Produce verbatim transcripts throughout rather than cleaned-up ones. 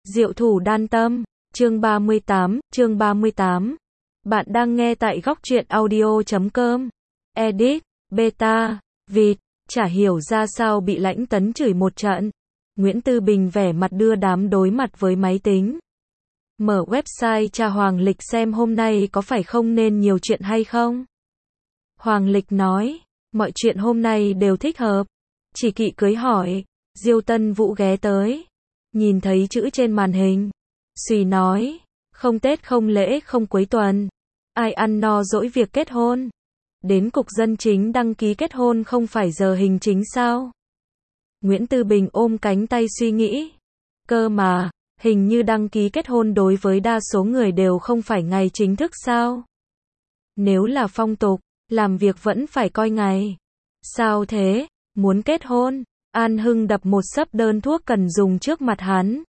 Diệu thủ đan tâm, chương ba mươi tám, chương ba mươi tám. Bạn đang nghe tại góc truyện audio chấm com. Edit, beta, vịt, chả hiểu ra sao bị Lãnh Tấn chửi một trận. Nguyễn Tư Bình vẻ mặt đưa đám đối mặt với máy tính. Mở website tra Hoàng Lịch xem hôm nay có phải không nên nhiều chuyện hay không. Hoàng Lịch nói, mọi chuyện hôm nay đều thích hợp. Chỉ kỵ cưới hỏi, Diêu Tân Vũ ghé tới. Nhìn thấy chữ trên màn hình. Suy nói, không Tết không lễ không cuối tuần. Ai ăn no dỗi việc kết hôn. Đến cục dân chính đăng ký kết hôn không phải giờ hình chính sao? Nguyễn Tư Bình ôm cánh tay suy nghĩ. Cơ mà, hình như đăng ký kết hôn đối với đa số người đều không phải ngày chính thức sao? Nếu là phong tục, làm việc vẫn phải coi ngày. Sao thế? Muốn kết hôn? An Hưng đập một sấp đơn thuốc cần dùng trước mặt hắn.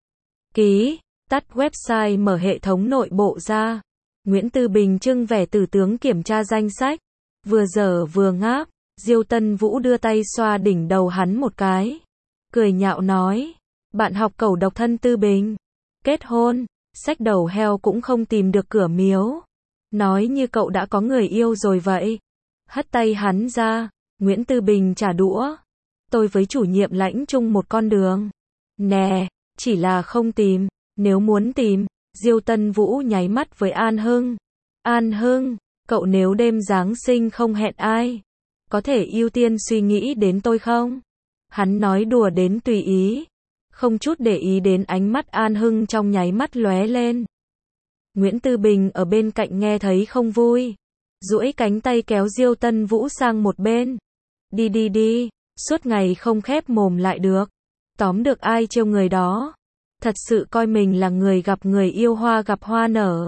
Ký, tắt website mở hệ thống nội bộ ra. Nguyễn Tư Bình trưng vẻ tử tướng kiểm tra danh sách. Vừa dở vừa ngáp, Diêu Tân Vũ đưa tay xoa đỉnh đầu hắn một cái. Cười nhạo nói, bạn học cẩu độc thân Tư Bình. Kết hôn, xách đầu heo cũng không tìm được cửa miếu. Nói như cậu đã có người yêu rồi vậy. Hất tay hắn ra, Nguyễn Tư Bình trả đũa. Tôi với chủ nhiệm Lãnh chung một con đường. Nè, chỉ là không tìm, nếu muốn tìm. Diêu Tân Vũ nháy mắt với An Hưng. An Hưng, cậu nếu đêm Giáng sinh không hẹn ai, có thể ưu tiên suy nghĩ đến tôi không? Hắn nói đùa đến tùy ý, không chút để ý đến ánh mắt An Hưng trong nháy mắt lóe lên. Nguyễn Tư Bình ở bên cạnh nghe thấy không vui, duỗi cánh tay kéo Diêu Tân Vũ sang một bên. Đi đi đi, suốt ngày không khép mồm lại được. Tóm được ai trêu người đó. Thật sự coi mình là người gặp người yêu hoa gặp hoa nở.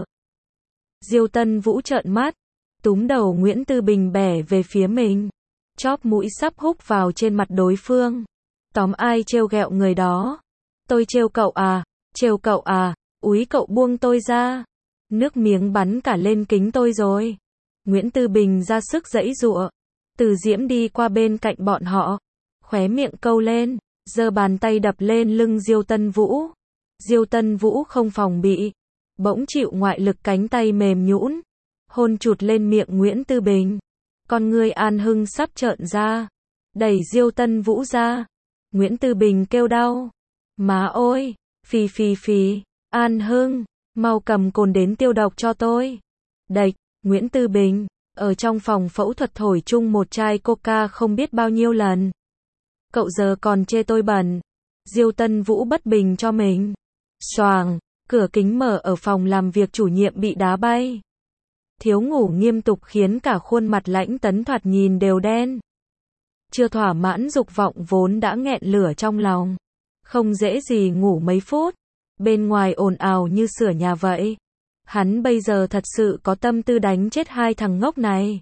Diêu Tân Vũ trợn mắt, túm đầu Nguyễn Tư Bình bẻ về phía mình. Chóp mũi sắp húc vào trên mặt đối phương. Tóm ai trêu ghẹo người đó. Tôi trêu cậu à, trêu cậu à, úi cậu buông tôi ra. Nước miếng bắn cả lên kính tôi rồi. Nguyễn Tư Bình ra sức giãy giụa. Từ Diễm đi qua bên cạnh bọn họ. Khóe miệng câu lên, giơ bàn tay đập lên lưng Diêu Tân Vũ. Diêu Tân Vũ không phòng bị, bỗng chịu ngoại lực cánh tay mềm nhũn, hôn chụt lên miệng Nguyễn Tư Bình. Con ngươi An Hưng sắp trợn ra, đẩy Diêu Tân Vũ ra. Nguyễn Tư Bình kêu đau. Má ôi, phì phì phì, An Hưng, mau cầm cồn đến tiêu độc cho tôi. Đạch, Nguyễn Tư Bình, ở trong phòng phẫu thuật thổi chung một chai coca không biết bao nhiêu lần. Cậu giờ còn chê tôi bẩn. Diêu Tân Vũ bất bình cho mình. Xoàng, cửa kính mở ở phòng làm việc chủ nhiệm bị đá bay. Thiếu ngủ nghiêm tục khiến cả khuôn mặt Lãnh Tấn thoạt nhìn đều đen. Chưa thỏa mãn dục vọng vốn đã nghẹn lửa trong lòng. Không dễ gì ngủ mấy phút. Bên ngoài ồn ào như sửa nhà vậy. Hắn bây giờ thật sự có tâm tư đánh chết hai thằng ngốc này.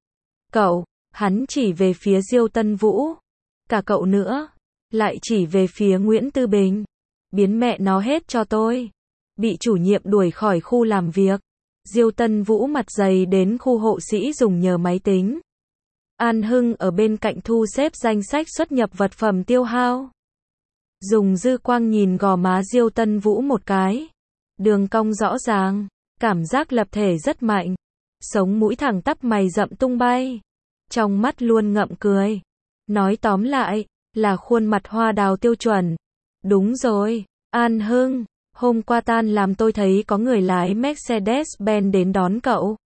Cậu, hắn chỉ về phía Diêu Tân Vũ. Cả cậu nữa. Lại chỉ về phía Nguyễn Tư Bình. Biến mẹ nó hết cho tôi. Bị chủ nhiệm đuổi khỏi khu làm việc. Diêu Tân Vũ mặt dày đến khu hộ sĩ dùng nhờ máy tính. An Hưng ở bên cạnh thu xếp danh sách xuất nhập vật phẩm tiêu hao. Dùng dư quang nhìn gò má Diêu Tân Vũ một cái. Đường cong rõ ràng. Cảm giác lập thể rất mạnh. Sống mũi thẳng tắp mày rậm tung bay. Trong mắt luôn ngậm cười. Nói tóm lại, là khuôn mặt hoa đào tiêu chuẩn. Đúng rồi, An Hưng, hôm qua tan làm tôi thấy có người lái Mercedes-Benz đến đón cậu.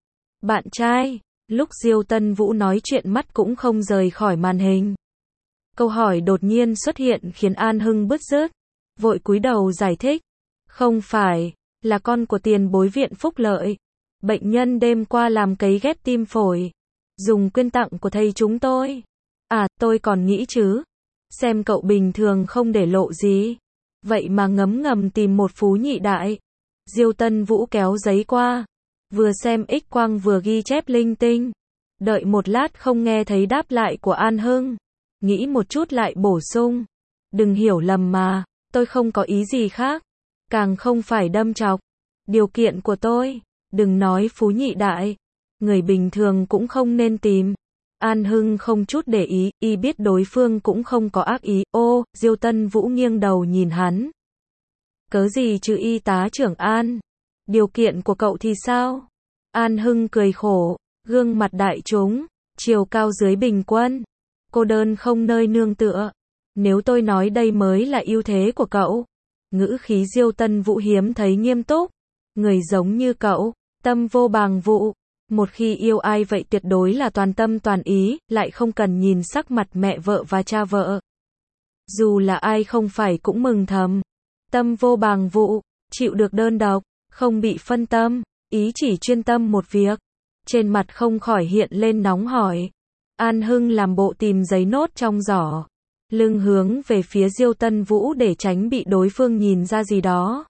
Bạn trai, lúc Diêu Tân Vũ nói chuyện mắt cũng không rời khỏi màn hình. Câu hỏi đột nhiên xuất hiện khiến An Hưng bứt rứt, vội cúi đầu giải thích. Không phải, là con của tiền bối viện phúc lợi. Bệnh nhân đêm qua làm cấy ghép tim phổi. Dùng quyên tặng của thầy chúng tôi. À, tôi còn nghĩ chứ. Xem cậu bình thường không để lộ gì. Vậy mà ngấm ngầm tìm một phú nhị đại. Diêu Tân Vũ kéo giấy qua. Vừa xem X quang vừa ghi chép linh tinh. Đợi một lát không nghe thấy đáp lại của An Hưng. Nghĩ một chút lại bổ sung. Đừng hiểu lầm mà, tôi không có ý gì khác. Càng không phải đâm chọc. Điều kiện của tôi, đừng nói phú nhị đại. Người bình thường cũng không nên tìm. An Hưng không chút để ý, y biết đối phương cũng không có ác ý. Ô, Diêu Tân Vũ nghiêng đầu nhìn hắn. Cớ gì chứ y tá trưởng An? Điều kiện của cậu thì sao? An Hưng cười khổ, gương mặt đại chúng, chiều cao dưới bình quân, cô đơn không nơi nương tựa. Nếu tôi nói đây mới là ưu thế của cậu. Ngữ khí Diêu Tân Vũ hiếm thấy nghiêm túc. Người giống như cậu, tâm vô bàng vụ. Một khi yêu ai vậy tuyệt đối là toàn tâm toàn ý, lại không cần nhìn sắc mặt mẹ vợ và cha vợ. Dù là ai không phải cũng mừng thầm. Tâm vô bàng vụ, chịu được đơn độc, không bị phân tâm, ý chỉ chuyên tâm một việc. Trên mặt không khỏi hiện lên nóng hỏi. An Hưng làm bộ tìm giấy nốt trong giỏ, lưng hướng về phía Diêu Tân Vũ để tránh bị đối phương nhìn ra gì đó.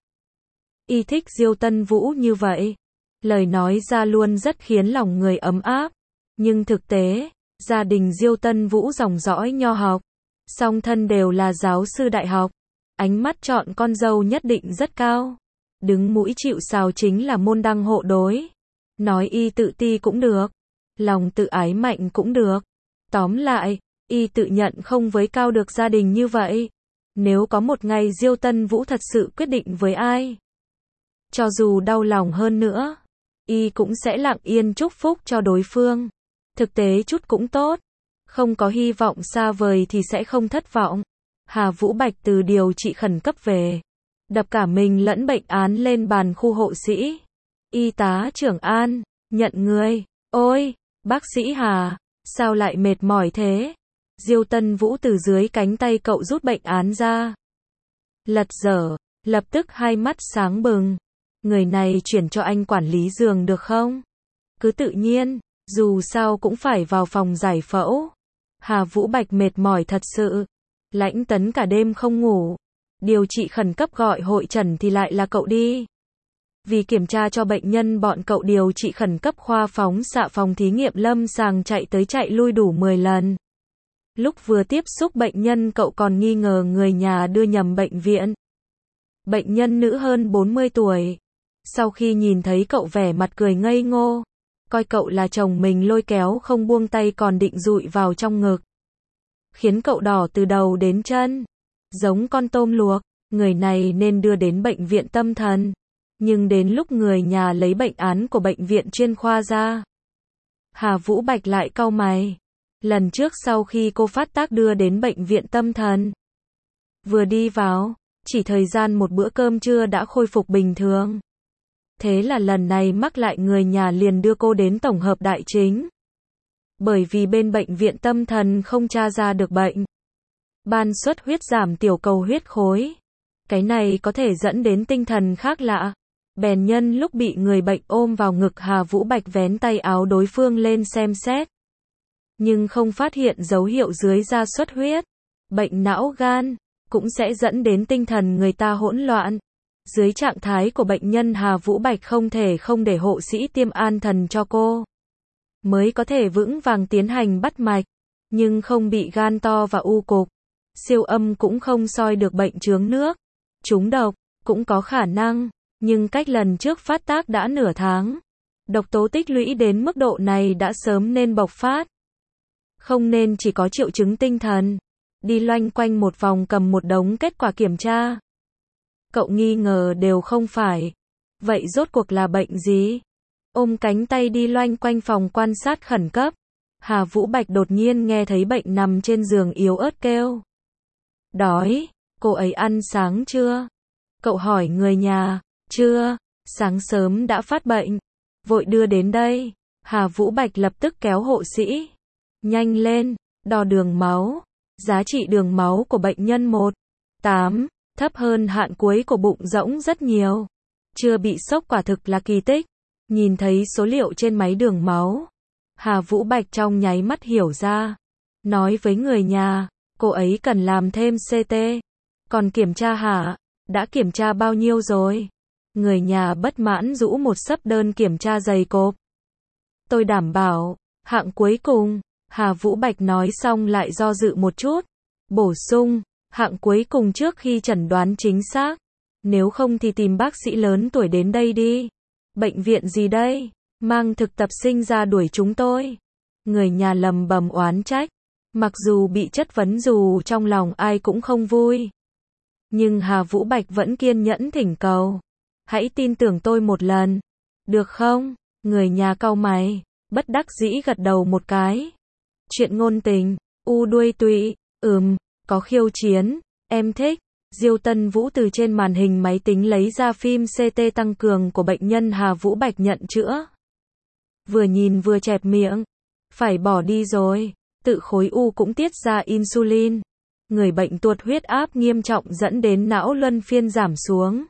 Y thích Diêu Tân Vũ như vậy. Lời nói ra luôn rất khiến lòng người ấm áp. Nhưng thực tế, gia đình Diêu Tân Vũ dòng dõi nho học, song thân đều là giáo sư đại học. Ánh mắt chọn con dâu nhất định rất cao. Đứng mũi chịu sào chính là môn đăng hộ đối. Nói y tự ti cũng được, lòng tự ái mạnh cũng được. Tóm lại, y tự nhận không với cao được gia đình như vậy. Nếu có một ngày Diêu Tân Vũ thật sự quyết định với ai, cho dù đau lòng hơn nữa, y cũng sẽ lặng yên chúc phúc cho đối phương. Thực tế chút cũng tốt, không có hy vọng xa vời thì sẽ không thất vọng. Hà Vũ Bạch từ điều trị khẩn cấp về, đập cả mình lẫn bệnh án lên bàn khu hộ sĩ. Y tá trưởng An, nhận người. Ôi, bác sĩ Hà, sao lại mệt mỏi thế? Diêu Tân Vũ từ dưới cánh tay cậu rút bệnh án ra. Lật dở, lập tức hai mắt sáng bừng. Người này chuyển cho anh quản lý giường được không? Cứ tự nhiên, dù sao cũng phải vào phòng giải phẫu. Hà Vũ Bạch mệt mỏi thật sự. Lãnh Tấn cả đêm không ngủ. Điều trị khẩn cấp gọi hội trần thì lại là cậu đi. Vì kiểm tra cho bệnh nhân bọn cậu điều trị khẩn cấp khoa phóng xạ phòng thí nghiệm lâm sàng chạy tới chạy lui đủ mười lần. Lúc vừa tiếp xúc bệnh nhân cậu còn nghi ngờ người nhà đưa nhầm bệnh viện. Bệnh nhân nữ hơn bốn mươi tuổi. Sau khi nhìn thấy cậu vẻ mặt cười ngây ngô, coi cậu là chồng mình lôi kéo không buông tay còn định dụi vào trong ngực. Khiến cậu đỏ từ đầu đến chân. Giống con tôm luộc, người này nên đưa đến bệnh viện tâm thần. Nhưng đến lúc người nhà lấy bệnh án của bệnh viện chuyên khoa ra, Hà Vũ Bạch lại cau mày. Lần trước sau khi cô phát tác đưa đến bệnh viện tâm thần, vừa đi vào, chỉ thời gian một bữa cơm trưa đã khôi phục bình thường. Thế là lần này mắc lại người nhà liền đưa cô đến tổng hợp đại chính. Bởi vì bên bệnh viện tâm thần không tra ra được bệnh ban xuất huyết giảm tiểu cầu huyết khối. Cái này có thể dẫn đến tinh thần khác lạ. Bèn nhân lúc bị người bệnh ôm vào ngực Hà Vũ Bạch vén tay áo đối phương lên xem xét. Nhưng không phát hiện dấu hiệu dưới da xuất huyết. Bệnh não gan cũng sẽ dẫn đến tinh thần người ta hỗn loạn. Dưới trạng thái của bệnh nhân Hà Vũ Bạch không thể không để hộ sĩ tiêm an thần cho cô, mới có thể vững vàng tiến hành bắt mạch. Nhưng không bị gan to và u cục. Siêu âm cũng không soi được bệnh chướng nước. Trúng độc cũng có khả năng. Nhưng cách lần trước phát tác đã nửa tháng. Độc tố tích lũy đến mức độ này đã sớm nên bộc phát. Không nên chỉ có triệu chứng tinh thần. Đi loanh quanh một vòng cầm một đống kết quả kiểm tra. Cậu nghi ngờ đều không phải. Vậy rốt cuộc là bệnh gì? Ôm cánh tay đi loanh quanh phòng quan sát khẩn cấp. Hà Vũ Bạch đột nhiên nghe thấy bệnh nằm trên giường yếu ớt kêu. Đói, cô ấy ăn sáng chưa? Cậu hỏi người nhà. Chưa, sáng sớm đã phát bệnh. Vội đưa đến đây. Hà Vũ Bạch lập tức kéo hộ sĩ. Nhanh lên, đo đường máu. Giá trị đường máu của bệnh nhân một phẩy tám, thấp hơn hạn cuối của bụng rỗng rất nhiều. Chưa bị sốc quả thực là kỳ tích. Nhìn thấy số liệu trên máy đường máu, Hà Vũ Bạch trong nháy mắt hiểu ra. Nói với người nhà, cô ấy cần làm thêm xê tê. Còn kiểm tra hả? Đã kiểm tra bao nhiêu rồi? Người nhà bất mãn rũ một xấp đơn kiểm tra dày cộp. Tôi đảm bảo, hạng cuối cùng. Hà Vũ Bạch nói xong lại do dự một chút. Bổ sung, hạng cuối cùng trước khi chẩn đoán chính xác. Nếu không thì tìm bác sĩ lớn tuổi đến đây đi. Bệnh viện gì đây? Mang thực tập sinh ra đuổi chúng tôi. Người nhà lầm bầm oán trách. Mặc dù bị chất vấn dù trong lòng ai cũng không vui. Nhưng Hà Vũ Bạch vẫn kiên nhẫn thỉnh cầu. Hãy tin tưởng tôi một lần. Được không? Người nhà cau mày, bất đắc dĩ gật đầu một cái. Chuyện ngôn tình, u đuôi tụy, ừm, có khiêu chiến, em thích. Diêu Tân Vũ từ trên màn hình máy tính lấy ra phim xê tê tăng cường của bệnh nhân Hà Vũ Bạch nhận chữa. Vừa nhìn vừa chẹp miệng. Phải bỏ đi rồi, tự khối u cũng tiết ra insulin. Người bệnh tuột huyết áp nghiêm trọng dẫn đến não luân phiên giảm xuống.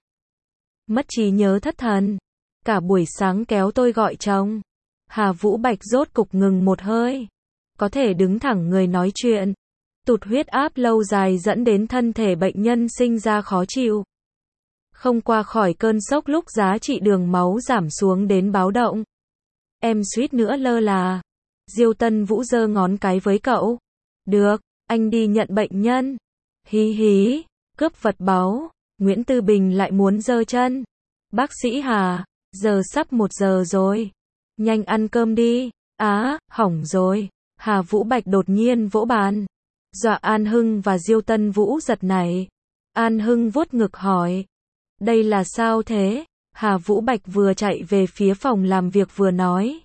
Mất trí nhớ thất thần. Cả buổi sáng kéo tôi gọi chồng. Hà Vũ Bạch rốt cục ngừng một hơi. Có thể đứng thẳng người nói chuyện. Tụt huyết áp lâu dài dẫn đến thân thể bệnh nhân sinh ra khó chịu. Không qua khỏi cơn sốc lúc giá trị đường máu giảm xuống đến báo động. Em suýt nữa lơ là. Diêu Tân Vũ giơ ngón cái với cậu. Được, anh đi nhận bệnh nhân. Hí hí, cướp vật báu. Nguyễn Tư Bình lại muốn giơ chân. Bác sĩ Hà, giờ sắp một giờ rồi. Nhanh ăn cơm đi. Á, hỏng rồi. Hà Vũ Bạch đột nhiên vỗ bàn. Dọa An Hưng và Diêu Tân Vũ giật nảy. An Hưng vuốt ngực hỏi. Đây là sao thế? Hà Vũ Bạch vừa chạy về phía phòng làm việc vừa nói.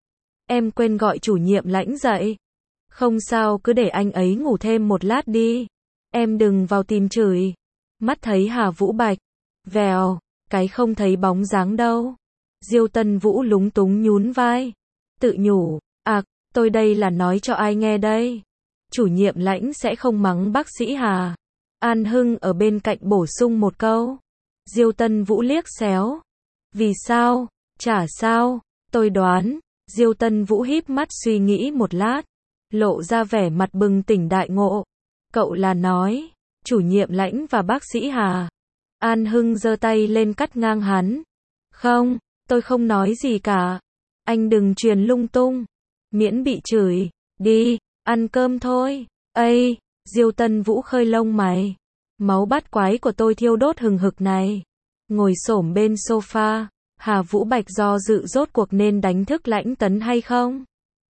Em quên gọi chủ nhiệm Lãnh dậy. Không sao, cứ để anh ấy ngủ thêm một lát đi. Em đừng vào tìm chửi. Mắt thấy Hà Vũ Bạch. Vèo, cái không thấy bóng dáng đâu. Diêu Tân Vũ lúng túng nhún vai. Tự nhủ, à, tôi đây là nói cho ai nghe đây? Chủ nhiệm Lãnh sẽ không mắng bác sĩ Hà. An Hưng ở bên cạnh bổ sung một câu. Diêu Tân Vũ liếc xéo. Vì sao? Chả sao, tôi đoán. Diêu Tân Vũ híp mắt suy nghĩ một lát. Lộ ra vẻ mặt bừng tỉnh đại ngộ. Cậu là nói, chủ nhiệm Lãnh và bác sĩ Hà. An Hưng giơ tay lên cắt ngang hắn. Không, tôi không nói gì cả. Anh đừng truyền lung tung. Miễn bị chửi. Đi, ăn cơm thôi. Ây, Diêu Tân Vũ khơi lông mày. Máu bát quái của tôi thiêu đốt hừng hực này. Ngồi xổm bên sofa. Hà Vũ Bạch do dự rốt cuộc nên đánh thức Lãnh Tấn hay không?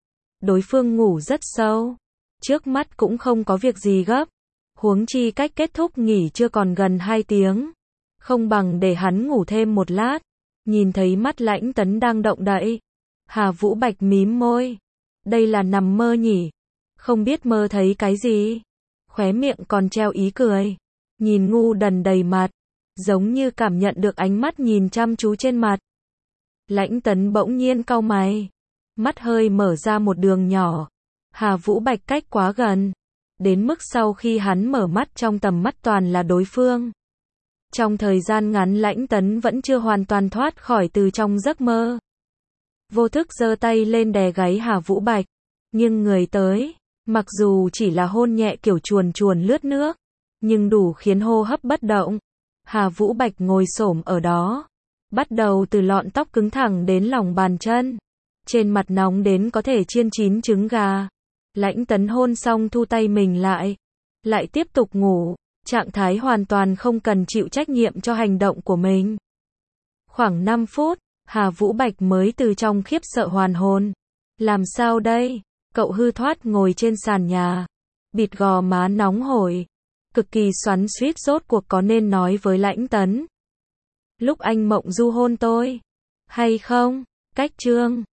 Đối phương ngủ rất sâu. Trước mắt cũng không có việc gì gấp. Huống chi cách kết thúc nghỉ chưa còn gần hai tiếng. Không bằng để hắn ngủ thêm một lát. Nhìn thấy mắt Lãnh Tấn đang động đậy. Hà Vũ Bạch mím môi. Đây là nằm mơ nhỉ? Không biết mơ thấy cái gì? Khóe miệng còn treo ý cười. Nhìn ngu đần đầy mặt. Giống như cảm nhận được ánh mắt nhìn chăm chú trên mặt. Lãnh Tấn bỗng nhiên cau mày. Mắt hơi mở ra một đường nhỏ. Hà Vũ Bạch cách quá gần. Đến mức sau khi hắn mở mắt trong tầm mắt toàn là đối phương. Trong thời gian ngắn Lãnh Tấn vẫn chưa hoàn toàn thoát khỏi từ trong giấc mơ. Vô thức giơ tay lên đè gáy Hà Vũ Bạch. Nhưng người tới. Mặc dù chỉ là hôn nhẹ kiểu chuồn chuồn lướt nước. Nhưng đủ khiến hô hấp bất động. Hà Vũ Bạch ngồi xổm ở đó. Bắt đầu từ lọn tóc cứng thẳng đến lòng bàn chân. Trên mặt nóng đến có thể chiên chín trứng gà. Lãnh Tấn hôn xong thu tay mình lại. Lại tiếp tục ngủ. Trạng thái hoàn toàn không cần chịu trách nhiệm cho hành động của mình. Khoảng năm phút, Hà Vũ Bạch mới từ trong khiếp sợ hoàn hồn. Làm sao đây? Cậu hư thoát ngồi trên sàn nhà. Bịt gò má nóng hổi. Cực kỳ xoắn xuýt rốt cuộc có nên nói với Lãnh Tấn. Lúc anh mộng du hôn tôi. Hay không? Cách chương.